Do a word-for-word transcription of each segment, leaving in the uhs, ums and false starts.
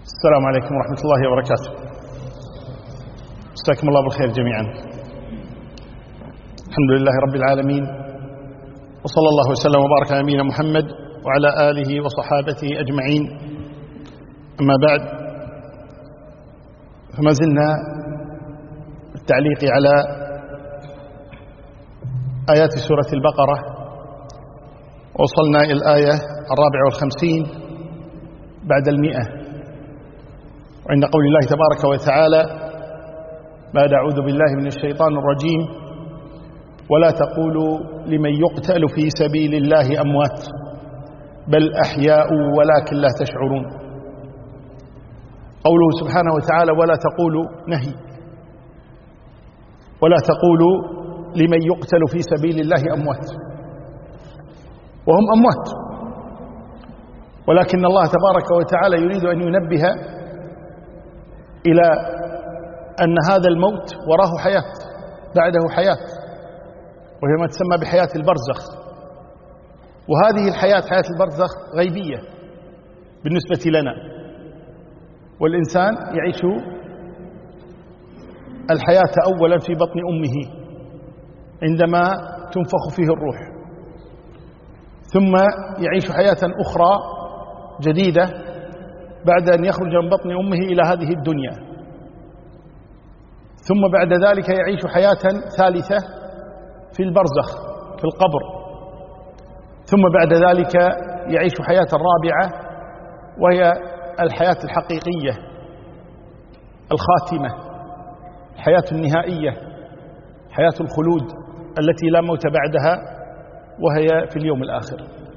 السلام عليكم ورحمة الله وبركاته. مساكم الله بالخير جميعا. الحمد لله رب العالمين، وصلى الله وسلم وبارك على نبينا محمد وعلى آله وصحابته أجمعين. أما بعد، فما زلنا التعليق على آيات سورة البقرة، وصلنا إلى الآية الرابعة والخمسين بعد المئة، وعند قول الله تبارك وتعالى بعد أعوذ بالله من الشيطان الرجيم: ولا تقولوا لمن يقتل في سبيل الله أموات بل أحياء ولكن لا تشعرون. قوله سبحانه وتعالى ولا تقولوا نهي، ولا تقولوا لمن يقتل في سبيل الله أموات، وهم أموات، ولكن الله تبارك وتعالى يريد أن ينبه إلى أن هذا الموت وراه حياة، بعده حياة، وهي ما تسمى بحياة البرزخ. وهذه الحياة، حياة البرزخ، غيبية بالنسبة لنا، والإنسان يعيش الحياة أولا في بطن أمه عندما تنفخ فيه الروح، ثم يعيش حياة أخرى جديدة بعد أن يخرج من بطن أمه إلى هذه الدنيا، ثم بعد ذلك يعيش حياة ثالثة في البرزخ في القبر، ثم بعد ذلك يعيش حياة رابعة وهي الحياة الحقيقية الخاتمة، الحياة النهائية، حياة الخلود التي لا موت بعدها، وهي في اليوم الآخر.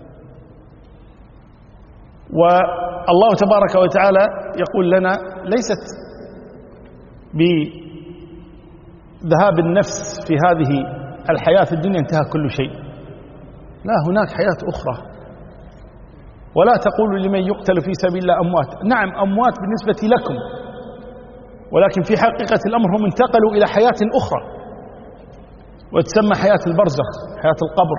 والله تبارك وتعالى يقول لنا ليست بذهاب النفس في هذه الحياة الدنيا انتهى كل شيء، لا، هناك حياة أخرى. ولا تقولوا لمن يقتل في سبيل الله أموات، نعم أموات بالنسبة لكم، ولكن في حقيقة الأمر هم انتقلوا إلى حياة أخرى، وتسمى حياة البرزخ، حياة القبر.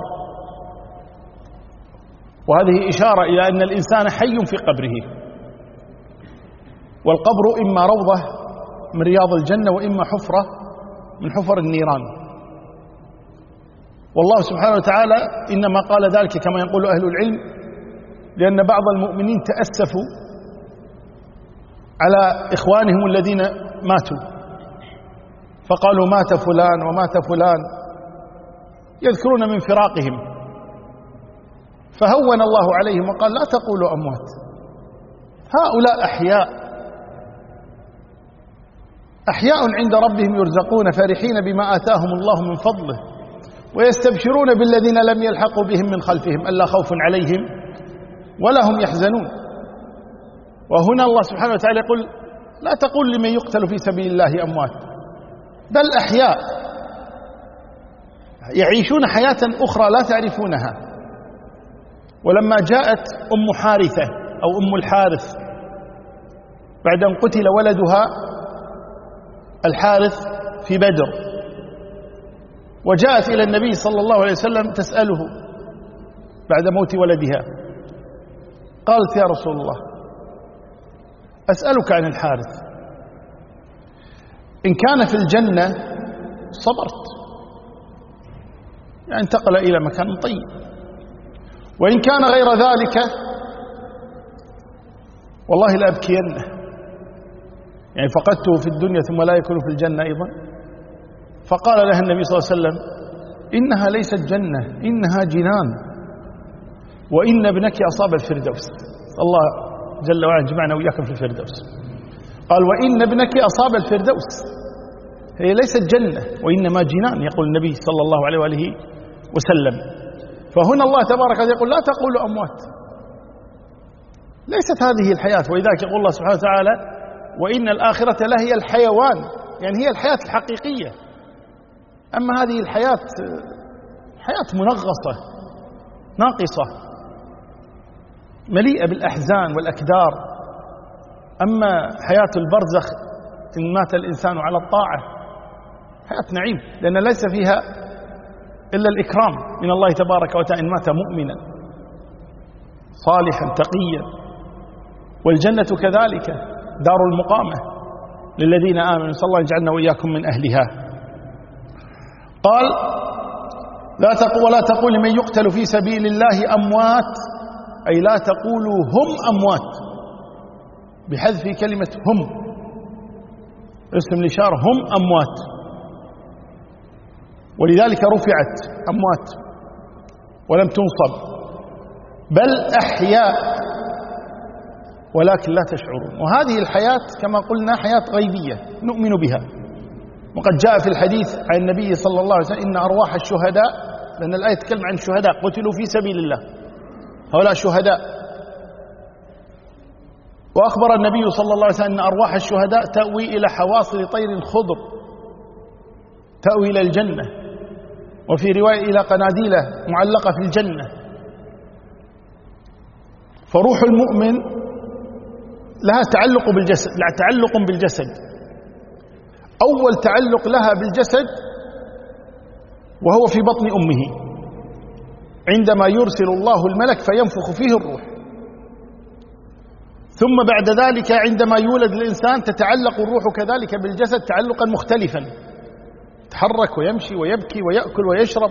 وهذه إشارة إلى أن الإنسان حي في قبره، والقبر إما روضة من رياض الجنة وإما حفرة من حفر النيران. والله سبحانه وتعالى إنما قال ذلك كما يقول أهل العلم لأن بعض المؤمنين تأسفوا على إخوانهم الذين ماتوا، فقالوا مات فلان ومات فلان، يذكرون من فراقهم، فهون الله عليهم وقال لا تقولوا أموات، هؤلاء أحياء أحياء عند ربهم يرزقون فرحين بما آتاهم الله من فضله ويستبشرون بالذين لم يلحقوا بهم من خلفهم ألا خوف عليهم ولا هم يحزنون. وهنا الله سبحانه وتعالى يقول لا تقول لمن يقتل في سبيل الله أموات بل أحياء، يعيشون حياة أخرى لا تعرفونها. ولما جاءت أم حارثة أو أم الحارث بعد أن قتل ولدها الحارث في بدر، وجاءت إلى النبي صلى الله عليه وسلم تسأله بعد موت ولدها، قالت يا رسول الله أسألك عن الحارث، إن كان في الجنة صبرت، يعني انتقل إلى مكان طيب، وإن كان غير ذلك والله لأبكينه، يعني فقدته في الدنيا ثم لا يكون في الجنة أيضا. فقال لها النبي صلى الله عليه وسلم إنها ليست جنة، إنها جنان، وإن ابنك أصاب الفردوس. الله جل وعلا جمعنا وإياكم في الفردوس. قال وإن ابنك أصاب الفردوس، هي ليست جنة وإنما جنان، يقول النبي صلى الله عليه وآله وسلم. فهنا الله تبارك وتعالى يقول لا تقولوا أموات، ليست هذه الحياة. ولذلك يقول الله سبحانه وتعالى وإن الآخرة لهي الحيوان، يعني هي الحياة الحقيقية. أما هذه الحياة حياة منغصة ناقصة مليئة بالأحزان والأكدار. أما حياة البرزخ إن مات الإنسان على الطاعة حياة نعيم، لأن ليس فيها إلا الإكرام من الله تبارك وتعالى إن مات مؤمنا صالحا تقيا. والجنة كذلك دار المقامة للذين آمنوا، نسأل الله يجعلنا وإياكم من أهلها. قال لا تقول ولا تقول لمن يقتل في سبيل الله أموات، أي لا تقولوا هم أموات بحذف كلمة هم، اسم الإشارة هم أموات، ولذلك رفعت أموات ولم تنصب، بل أحياء ولكن لا تشعرون. وهذه الحياة كما قلنا حياة غيبية نؤمن بها، وقد جاء في الحديث عن النبي صلى الله عليه وسلم إن أرواح الشهداء، لأن الآية تتكلم عن الشهداء قتلوا في سبيل الله، هؤلاء شهداء. وأخبر النبي صلى الله عليه وسلم أن أرواح الشهداء تأوي إلى حواصل طير خضر، تأوي إلى الجنة، وفي رواية إلى قناديل معلقة في الجنة. فروح المؤمن لها تعلق بالجسد، لا تعلق بالجسد. أول تعلق لها بالجسد وهو في بطن أمه، عندما يرسل الله الملك فينفخ فيه الروح، ثم بعد ذلك عندما يولد الإنسان تتعلق الروح كذلك بالجسد تعلقا مختلفا، يتحرك ويمشي ويبكي ويأكل ويشرب.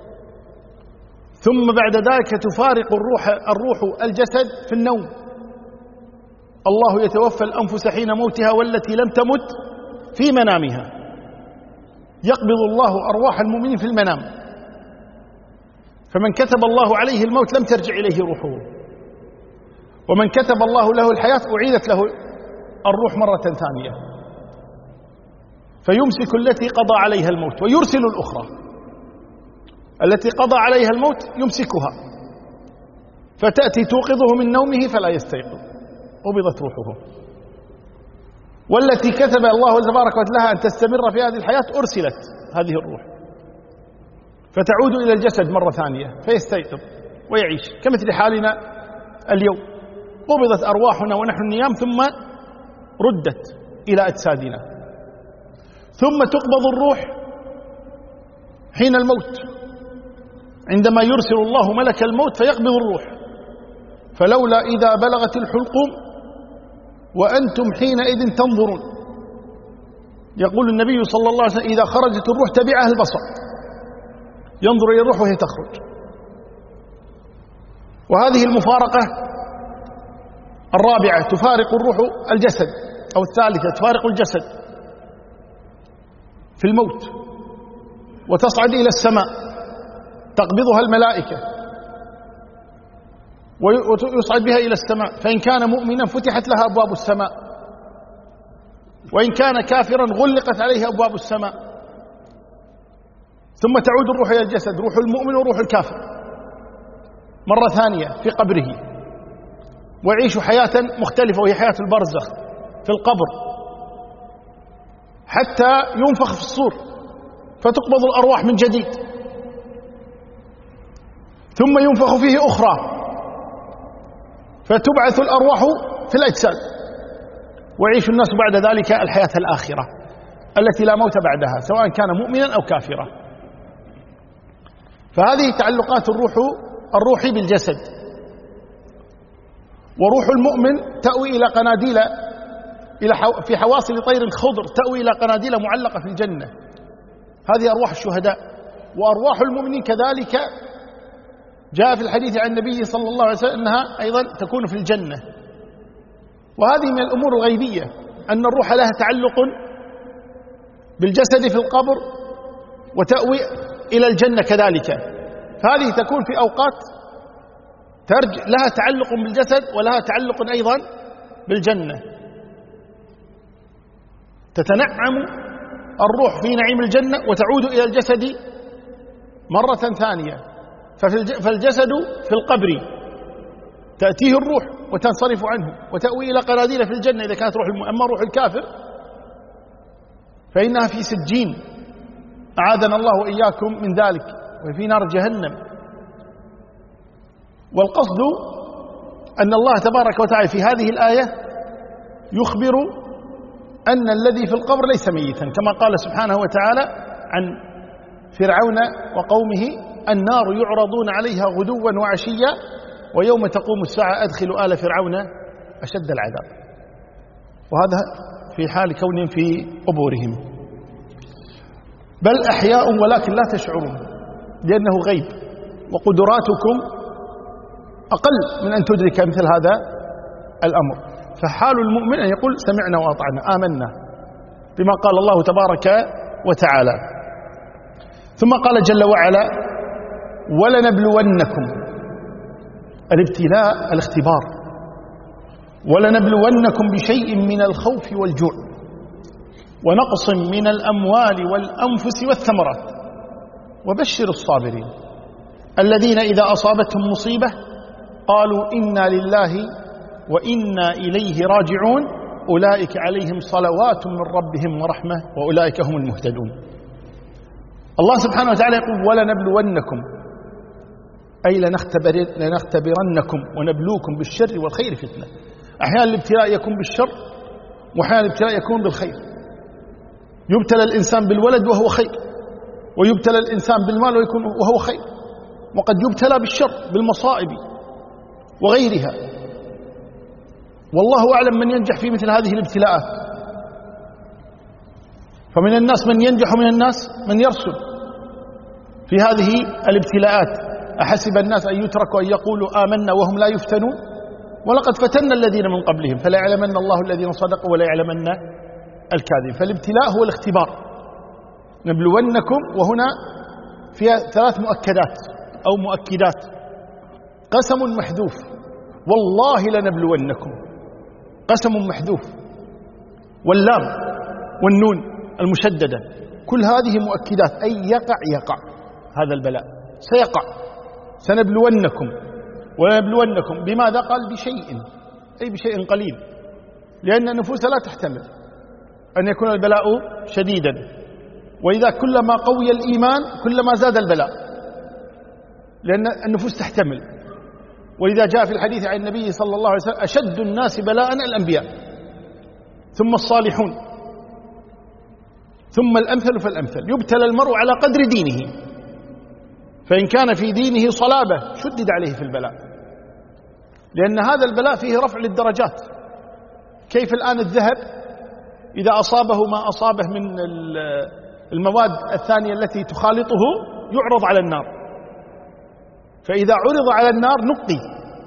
ثم بعد ذلك تفارق الروح الروح الجسد في النوم. الله يتوفى الأنفس حين موتها والتي لم تمت في منامها، يقبض الله أرواح المؤمنين في المنام. فمن كتب الله عليه الموت لم ترجع إليه روحه، ومن كتب الله له الحياة أعيدت له الروح مرة ثانية، فيمسك التي قضى عليها الموت ويرسل الأخرى. التي قضى عليها الموت يمسكها فتأتي توقظه من نومه فلا يستيقظ، قبضت روحه. والتي كتب الله تبارك وتعالى أن تستمر في هذه الحياة أرسلت هذه الروح فتعود إلى الجسد مرة ثانية فيستيقظ ويعيش، كمثل حالنا اليوم، قبضت أرواحنا ونحن نيام ثم ردت إلى أجسادنا. ثم تقبض الروح حين الموت، عندما يرسل الله ملك الموت فيقبض الروح. فلولا إذا بلغت الحلقوم وأنتم حينئذ تنظرون، يقول النبي صلى الله عليه وسلم إذا خرجت الروح تبعها البصر، ينظر إلى الروح وهي تخرج. وهذه المفارقة الرابعة، تفارق الروح الجسد، أو الثالثة تفارق الجسد في الموت وتصعد إلى السماء، تقبضها الملائكة ويصعد بها إلى السماء، فإن كان مؤمنا فتحت لها أبواب السماء، وإن كان كافرا غلقت عليه أبواب السماء. ثم تعود الروح إلى الجسد، روح المؤمن وروح الكافر مرة ثانية في قبره، ويعيش حياة مختلفة وهي حياة البرزخ في القبر، حتى ينفخ في الصور فتقبض الأرواح من جديد، ثم ينفخ فيه أخرى فتبعث الأرواح في الأجساد، ويعيش الناس بعد ذلك الحياة الآخرة التي لا موت بعدها، سواء كان مؤمنا أو كافرا. فهذه تعلقات الروح الروحي بالجسد. وروح المؤمن تأوي إلى قناديل إلى حو... في حواصل طير خضر تأوي إلى قناديل معلقة في الجنة، هذه أرواح الشهداء. وأرواح المؤمنين كذلك جاء في الحديث عن النبي صلى الله عليه وسلم أنها أيضا تكون في الجنة. وهذه من الأمور الغيبية، أن الروح لها تعلق بالجسد في القبر وتأوي إلى الجنة كذلك. فهذه تكون في أوقات ترج لها تعلق بالجسد ولها تعلق أيضا بالجنة، تتنعم الروح في نعيم الجنة وتعود إلى الجسد مرة ثانية. فالجسد في القبر تأتيه الروح وتنصرف عنه وتأوي إلى قناديل في الجنة إذا كانت روح الم... أما روح الكافر فإنها في سجين، أعاذنا الله وإياكم من ذلك، وفي نار جهنم. والقصد أن الله تبارك وتعالى في هذه الآية يخبر أن الذي في القبر ليس ميتا، كما قال سبحانه وتعالى عن فرعون وقومه النار يعرضون عليها غدوا وعشيا ويوم تقوم الساعة أدخلوا آل فرعون أشد العذاب. وهذا في حال كونهم في قبورهم، بل أحياء ولكن لا تشعرون لأنه غيب، وقدراتكم أقل من أن تدرك مثل هذا الأمر. فحال المؤمن أن يقول سمعنا وأطعنا آمنا بما قال الله تبارك وتعالى. ثم قال جل وعلا ولنبلونكم، الابتلاء الاختبار، ولنبلونكم بشيء من الخوف والجوع ونقص من الأموال والأنفس والثمرات وبشر الصابرين الذين إذا أصابتهم مصيبة قالوا إنا لله وإنا إليه راجعون أولئك عليهم صلوات من ربهم ورحمة وأولئك هم المهتدون. الله سبحانه وتعالى يقول ولنبلونكم، أي لنختبر لنختبرنكم ونبلوكم بالشر والخير فتنة. أحيانا الابتلاء يكون بالشر وأحيانا الابتلاء يكون بالخير. يبتلى الإنسان بالولد وهو خير، ويبتلى الإنسان بالمال ويكون وهو خير، وقد يبتلى بالشر بالمصائب وغيرها. والله أعلم من ينجح في مثل هذه الابتلاءات. فمن الناس من ينجح ومن الناس من يرسل في هذه الابتلاءات. أحسب الناس أن يتركوا أن يقولوا آمنا وهم لا يفتنون ولقد فتنا الذين من قبلهم فلا يعلمن الله الذين صدقوا ولا يعلمن الكاذب. فالابتلاء هو الاختبار. نبلونكم، وهنا فيها ثلاث مؤكدات أو مؤكدات. قسم محذوف، والله لنبلونكم، قسم محذوف، واللام والنون المشددة، كل هذه مؤكدات، أي يقع يقع هذا البلاء، سيقع. سنبلونكم ونبلونكم بماذا؟ قال بشيء، أي بشيء قليل، لأن النفوس لا تحتمل أن يكون البلاء شديدا، وإذا كلما قوي الإيمان كلما زاد البلاء، لأن النفوس تحتمل. ولذا جاء في الحديث عن النبي صلى الله عليه وسلم أشد الناس بلاء الأنبياء ثم الصالحون ثم الأمثل فالأمثل. يبتلى المرء على قدر دينه، فإن كان في دينه صلابة شدد عليه في البلاء، لأن هذا البلاء فيه رفع للدرجات. كيف الآن الذهب إذا أصابه ما أصابه من المواد الثانية التي تخالطه يعرض على النار، فإذا عرض على النار نقي،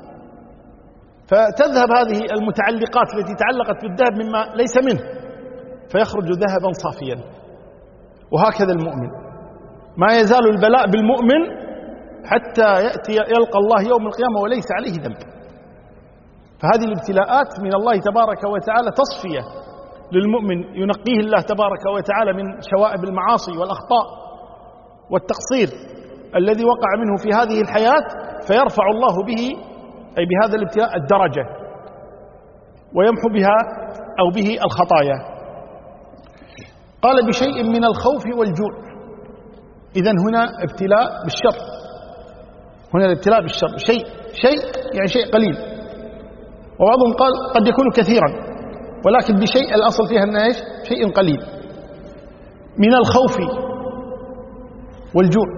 فتذهب هذه المتعلقات التي تعلقت بالذهب مما ليس منه فيخرج ذهبا صافيا. وهكذا المؤمن، ما يزال البلاء بالمؤمن حتى يأتي يلقى الله يوم القيامة وليس عليه ذنب. فهذه الابتلاءات من الله تبارك وتعالى تصفية للمؤمن، ينقيه الله تبارك وتعالى من شوائب المعاصي والأخطاء والتقصير الذي وقع منه في هذه الحياة، فيرفع الله به أي بهذا الابتلاء الدرجة ويمحو بها أو به الخطايا. قال بشيء من الخوف والجوع. إذن هنا ابتلاء بالشر، هنا الابتلاء بالشر شيء شيء يعني شيء قليل، وبعضهم قال قد يكون كثيرا، ولكن بشيء الأصل فيها أنه إيش؟ شيء قليل. من الخوف والجوع،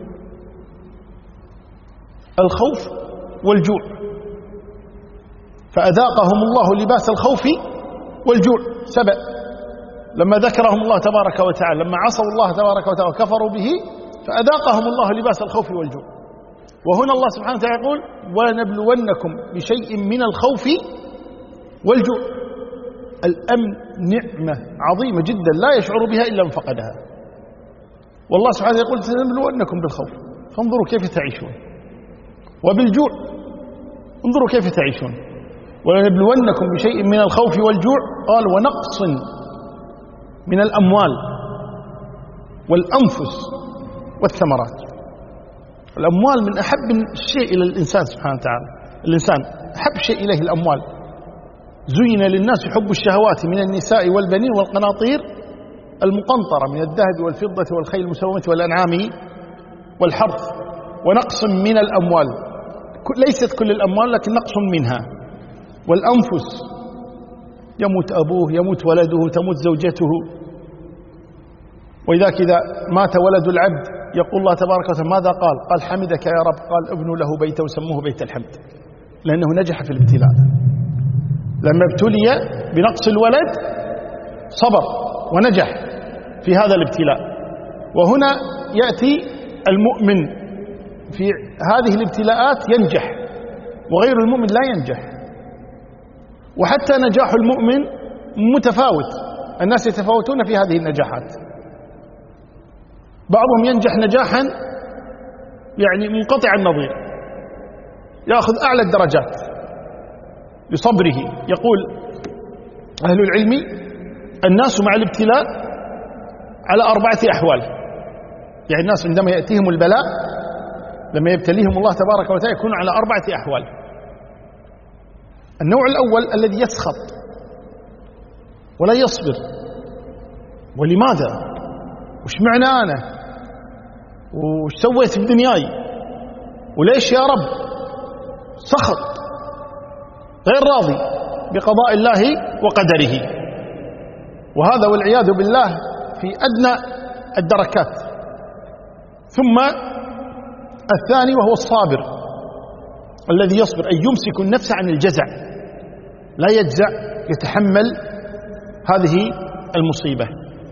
الخوف والجوع، فأذاقهم الله لباس الخوف والجوع. سبأ لما ذكرهم الله تبارك وتعالى لما عصوا الله تبارك وتعالى وكفروا به فأذاقهم الله لباس الخوف والجوع. وهنا الله سبحانه وتعالى يقول ولنبلونكم بشيء من الخوف والجوع. الأمن نعمة عظيمة جدا لا يشعر بها إلا من فقدها. والله سبحانه يقول سنبلونكم بالخوف فانظروا كيف تعيشون، وبالجوع انظروا كيف تعيشون. ولنبلونكم بشيء من الخوف والجوع، قال ونقص من الأموال والأنفس والثمرات. الأموال من أحب الشيء إلى الإنسان سبحانه وتعالى. الإنسان أحب شيء إليه الأموال. زين للناس حب الشهوات من النساء والبنين والقناطير المقنطرة من الذهب والفضة والخيل المسومة والأنعام والحرث، ونقص من الأموال، ليست كل الأموال لكن نقص منها، والأنفس، يموت أبوه يموت ولده تموت زوجته. وإذا كذا مات ولد العبد يقول الله تبارك وتعالى ماذا قال؟ قال حمدك يا رب، قال ابنوا له بيتا وسموه بيت الحمد، لأنه نجح في الابتلاء. لما ابتلي بنقص الولد صبر ونجح في هذا الابتلاء. وهنا يأتي المؤمن في هذه الابتلاءات ينجح، وغير المؤمن لا ينجح. وحتى نجاح المؤمن متفاوت، الناس يتفاوتون في هذه النجاحات. بعضهم ينجح نجاحا يعني منقطع النظير، يأخذ أعلى الدرجات لصبره. يقول أهل العلم: الناس مع الابتلاء على أربعة أحوال. يعني الناس عندما يأتيهم البلاء، لما يبتليهم الله تبارك وتعالى، يكون على أربعة أحوال. النوع الأول الذي يسخط ولا يصبر. ولماذا؟ وش معنى أنا؟ وش سويت في دنياي؟ وليش يا رب؟ سخط، غير راضي بقضاء الله وقدره. وهذا والعياذ بالله في أدنى الدركات. ثم الثاني وهو الصابر الذي يصبر، أي يمسك النفس عن الجزع، لا يجزع، يتحمل هذه المصيبة.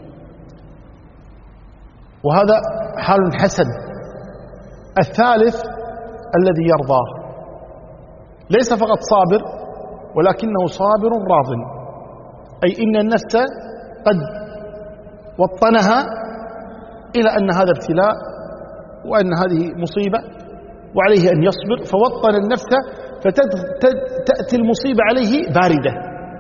وهذا حال حسن. الثالث الذي يرضى، ليس فقط صابر ولكنه صابر راض، أي إن النفس قد وطنها إلى أن هذا ابتلاء وأن هذه مصيبة وعليه أن يصبر، فوطن النفس، فتأتي المصيبة عليه باردة،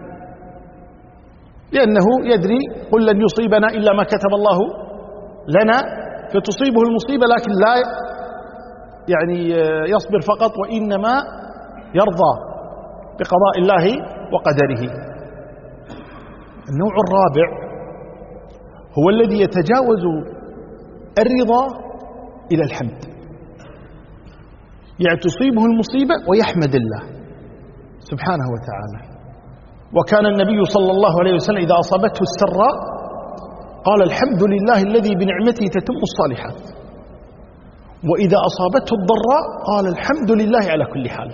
لأنه يدري: قل لن يصيبنا إلا ما كتب الله لنا، فتصيبه المصيبة لكن لا يعني يصبر فقط، وإنما يرضى بقضاء الله وقدره. النوع الرابع هو الذي يتجاوز الرضا إلى الحمد، يعني تصيبه المصيبة ويحمد الله سبحانه وتعالى. وكان النبي صلى الله عليه وسلم إذا أصابته السراء قال: الحمد لله الذي بنعمته تتم الصالحات. وإذا أصابته الضراء قال: الحمد لله على كل حال.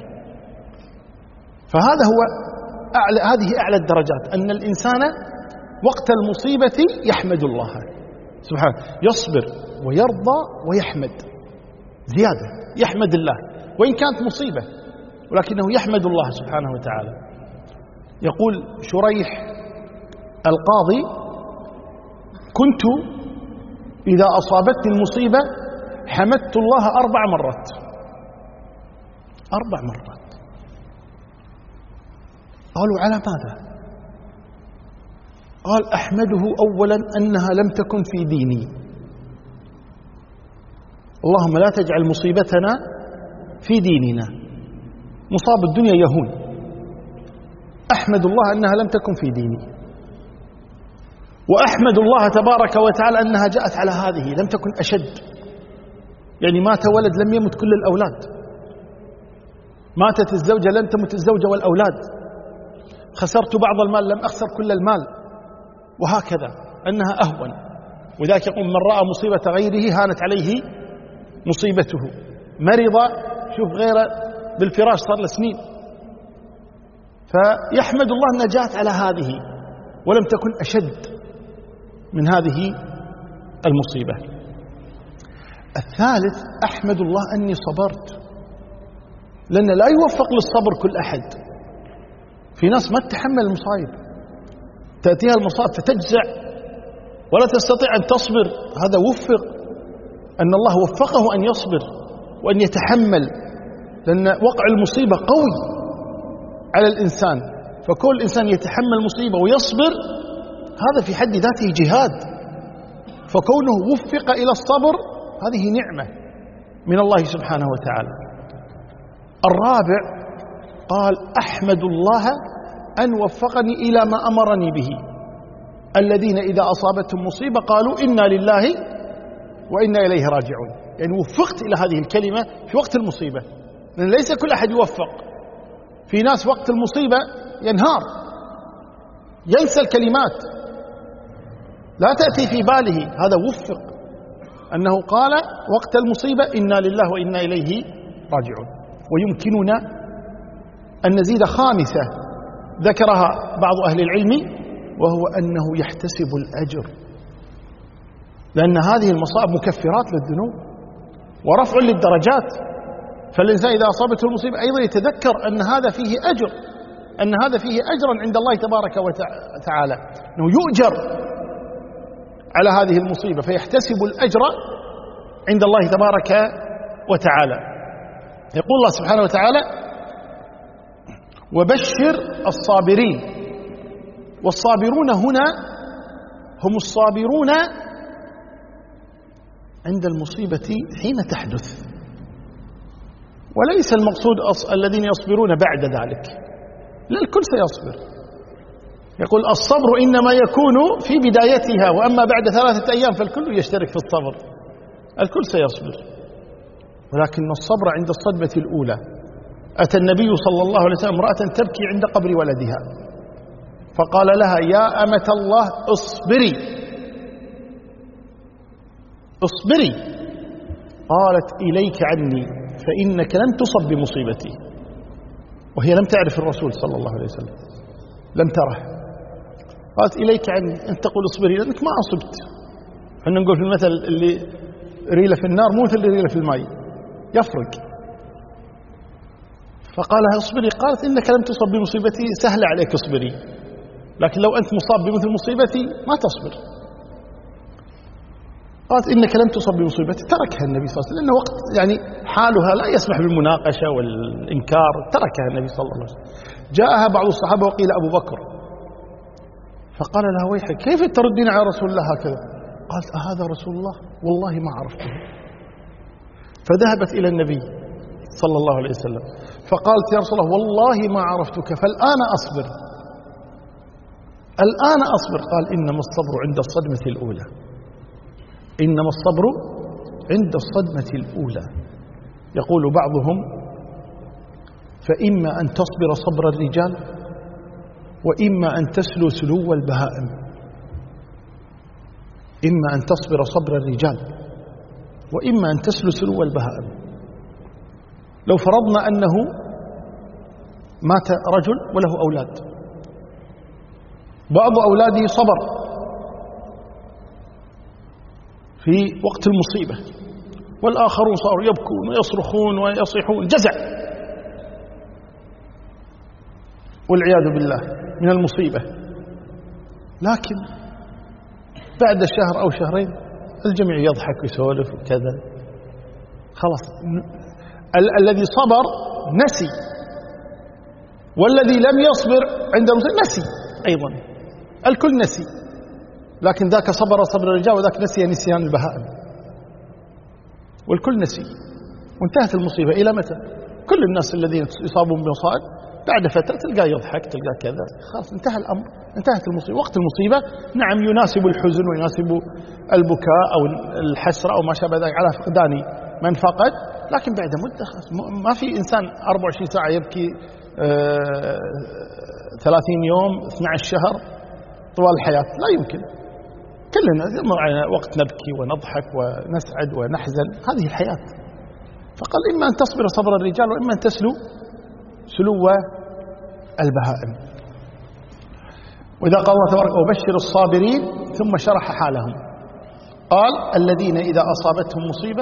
فهذا هو أعلى، هذه أعلى الدرجات، أن الإنسان وقت المصيبة يحمد الله سبحانه، يصبر ويرضى ويحمد زيادة، يحمد الله وإن كانت مصيبة، ولكنه يحمد الله سبحانه وتعالى. يقول شريح القاضي: كنت إذا أصابتني المصيبة حمدت الله أربع مرات. أربع مرات. قالوا: على ماذا؟ قال: أحمده أولا أنها لم تكن في ديني، اللهم لا تجعل مصيبتنا في ديننا، مصاب الدنيا يهون، أحمد الله أنها لم تكن في ديني، وأحمد الله تبارك وتعالى أنها جاءت على هذه، لم تكن أشد. يعني مات ولد لم يمت كل الأولاد، ماتت الزوجة لم تمت الزوجة والأولاد، خسرت بعض المال لم أخسر كل المال، وهكذا أنها أهون. وذاك يقول: من رأى مصيبة غيره هانت عليه مصيبته. مرض، شوف غيره بالفراش صار له سنين، فيحمد الله أنها جاءت على هذه ولم تكن أشد من هذه المصيبة. الثالث: أحمد الله أني صبرت، لأن لا يوفق للصبر كل أحد. في ناس ما تتحمل المصايب، تأتيها المصائب فتجزع ولا تستطيع أن تصبر. هذا وفق، أن الله وفقه أن يصبر وأن يتحمل، لأن وقع المصيبة قوي على الإنسان، فكل إنسان يتحمل مصيبة ويصبر هذا في حد ذاته جهاد. فكونه وفق إلى الصبر هذه نعمة من الله سبحانه وتعالى. الرابع قال: أحمد الله أن وفقني إلى ما أمرني به. الذين إذا أصابتهم مصيبة قالوا: إنا لله وإنا إليه راجعون. يعني وفقت إلى هذه الكلمة في وقت المصيبة، لأن ليس كل أحد يوفق. في ناس وقت المصيبة ينهار، ينسى الكلمات، لا تأتي في باله. هذا وفق أنه قال وقت المصيبة: إنا لله وإنا إليه راجعون. ويمكننا أن نزيد خامسة ذكرها بعض أهل العلم، وهو أنه يحتسب الأجر، لأن هذه المصائب مكفرات للذنوب ورفع للدرجات. فالإنسان إذا أصابته المصيبة أيضا يتذكر أن هذا فيه أجر، أن هذا فيه أجرا عند الله تبارك وتعالى، أنه يؤجر على هذه المصيبة فيحتسب الأجر عند الله تبارك وتعالى. يقول الله سبحانه وتعالى: وبشر الصابرين. والصابرون هنا هم الصابرون عند المصيبة حين تحدث، وليس المقصود الذين يصبرون بعد ذلك، لا، الكل سيصبر. يقول الصبر إنما يكون في بدايتها، وأما بعد ثلاثة أيام فالكل يشترك في الصبر، الكل سيصبر. ولكن الصبر عند الصدمة الأولى. أتى النبي صلى الله عليه وسلم امرأة تبكي عند قبر ولدها، فقال لها: يا أمة الله اصبري اصبري. قالت: إليك عني فإنك لم تصب بمصيبتي. وهي لم تعرف الرسول صلى الله عليه وسلم، لم تره. قالت: إليك عني، أنت تقول اصبري لأنك ما أصبت. احنا نقول في المثل: اللي ريله في النار مو مثل اللي ريله في الماء، يفرق. فقال لها: اصبري. قالت: إنك لم تصب بمصيبتي، سهل عليك اصبري، لكن لو أنت مصاب بمثل مصيبتي ما تصبر. قالت: إنك لم تصب بمصيبتي. تركها النبي صلى الله عليه وسلم، لأنه وقت يعني حالها لا يسمح بالمناقشة والإنكار، تركها النبي صلى الله عليه وسلم. جاءها بعض الصحابة وقيل أبو بكر، فقال لها: ويحك، كيف تردين على رسول الله هكذا؟ قالت: أهذا رسول الله؟ والله ما عرفته. فذهبت إلى النبي صلى الله عليه وسلم فقالت: يا رسول الله والله ما عرفتك، فالآن أصبر، الآن أصبر. قال: إنما الصبر عند الصدمة الأولى، إنما الصبر عند الصدمة الأولى. يقول بعضهم: فإما أن تصبر صبر الرجال، وإما أن تسلو سلو البهائم. إما أن تصبر صبر الرجال، وإما أن تسلو سلو البهائم. لو فرضنا أنه مات رجل وله أولاد، بعض أولاده صبر في وقت المصيبة، والآخرون صاروا يبكون ويصرخون ويصيحون جزع والعياذ بالله من المصيبة. لكن بعد شهر أو شهرين الجميع يضحك ويسولف وكذا، خلاص. ال- الذي صبر نسي، والذي لم يصبر عند المصيبة نسي أيضا، الكل نسي. لكن ذاك صبر صبر الرجال، وذاك نسي نسيان البهائم، والكل نسي وانتهت المصيبة. إلى متى؟ كل الناس الذين يصابون بمصائب بعد فترة تلقاه يضحك، تلقاه كذا، خلاص انتهى الأمر، انتهت المصيبة. وقت المصيبة نعم يناسب الحزن ويناسب البكاء أو الحسرة أو ما شابه ذلك على فقدان من فقد، لكن بعد مدة ما في إنسان أربعة وعشرين ساعة يبكي آه ثلاثين يوم اثني عشر شهر طوال الحياة، لا يمكن. كلنا وقت نبكي ونضحك ونسعد ونحزن، هذه الحياة. فقال: إما أن تصبر صبر الرجال، وإما أن تسلو سلو البهائم. وإذا قال الله تبارك: وبشر الصابرين، ثم شرح حالهم. قال: الذين إذا أصابتهم مصيبة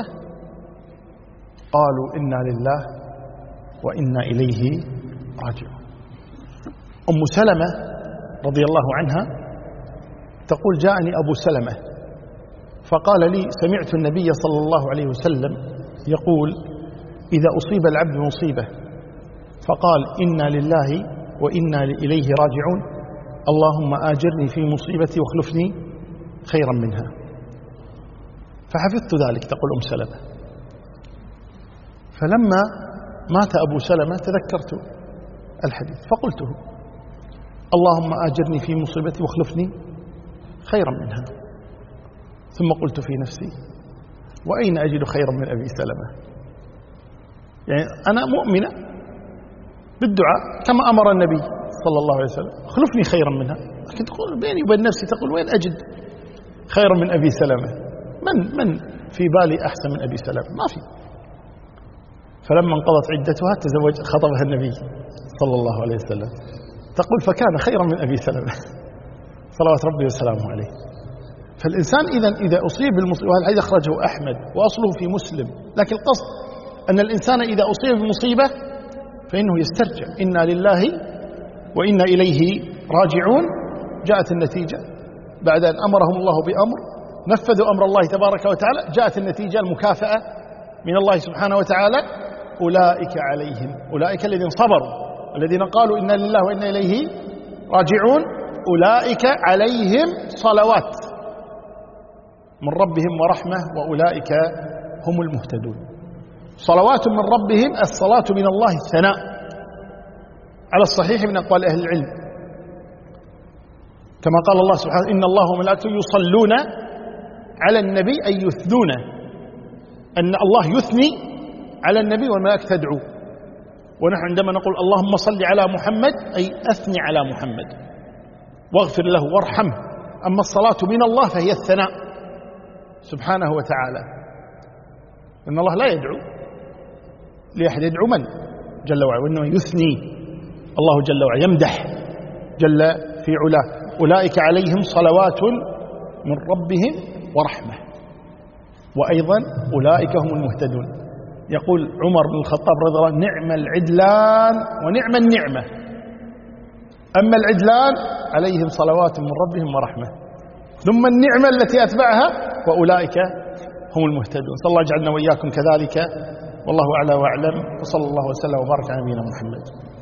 قالوا إنا لله وإنا إليه راجعون. أم سلمة رضي الله عنها تقول: جاءني أبو سلمة فقال لي: سمعت النبي صلى الله عليه وسلم يقول: إذا أصيب العبد مصيبة فقال إنا لله وإنا إليه راجعون، اللهم آجرني في مصيبتي واخلفني خيرا منها. فحفظت ذلك، تقول أم سلمة. فلما مات أبو سلمة تذكرت الحديث فقلته: اللهم آجرني في مصيبتي واخلفني خيرا منها. ثم قلت في نفسي: وأين أجد خيرا من أبي سلمة؟ يعني أنا مؤمنة بالدعاء كما أمر النبي صلى الله عليه وسلم: اخلفني خيرا منها. لكن تقول بيني وبين نفسي، تقول: وين أجد خيرا من أبي سلمة؟ من من في بالي أحسن من أبي سلمة؟ ما في. فلما انقضت عدتها تزوج، خطبها النبي صلى الله عليه وسلم، تقول فكان خيرا من أبي سلمة صلوات ربي وسلامه عليه. فالإنسان إذا إذا أصيب بالمصيبة، وهذا الحديث أخرجه أحمد وأصله في مسلم، لكن القصد أن الإنسان إذا أصيب بمصيبة فإنه يسترجع إنا لله وإنا إليه راجعون. جاءت النتيجة بعد أن أمرهم الله بأمر، نفذوا أمر الله تبارك وتعالى، جاءت النتيجة المكافأة من الله سبحانه وتعالى. أولئك عليهم، أولئك الذين صبروا، الذين قالوا إنا لله وإنا إليه راجعون، أولئك عليهم صلوات من ربهم ورحمة وأولئك هم المهتدون. صلوات من ربهم، الصلاة من الله الثناء على الصحيح من أقوال أهل العلم، كما قال الله سبحانه إن الله وملائكته يصلون على النبي، أي يثنون، أن الله يثني على النبي والملائكة تدعو. ونحن عندما نقول اللهم صل على محمد أي أثني على محمد واغفر له وارحمه. أما الصلاة من الله فهي الثناء سبحانه وتعالى، إن الله لا يدعو لأحد، يدعو من جل وعلا، وإنما يثني الله جل وعلا، يمدح جل في علاه. أولئك عليهم صلوات من ربهم ورحمة، وأيضا أولئك هم المهتدون. يقول عمر بن الخطاب رضي الله عنه نعم العدلان ونعم النعمة. أما العدلان عليهم صلوات من ربهم ورحمة، ثم النعمة التي أتبعها وأولئك هم المهتدون. صلى الله يجعلنا وإياكم كذلك، والله أعلى وأعلم، وصلى الله وسلم وبارك على نبينا محمد.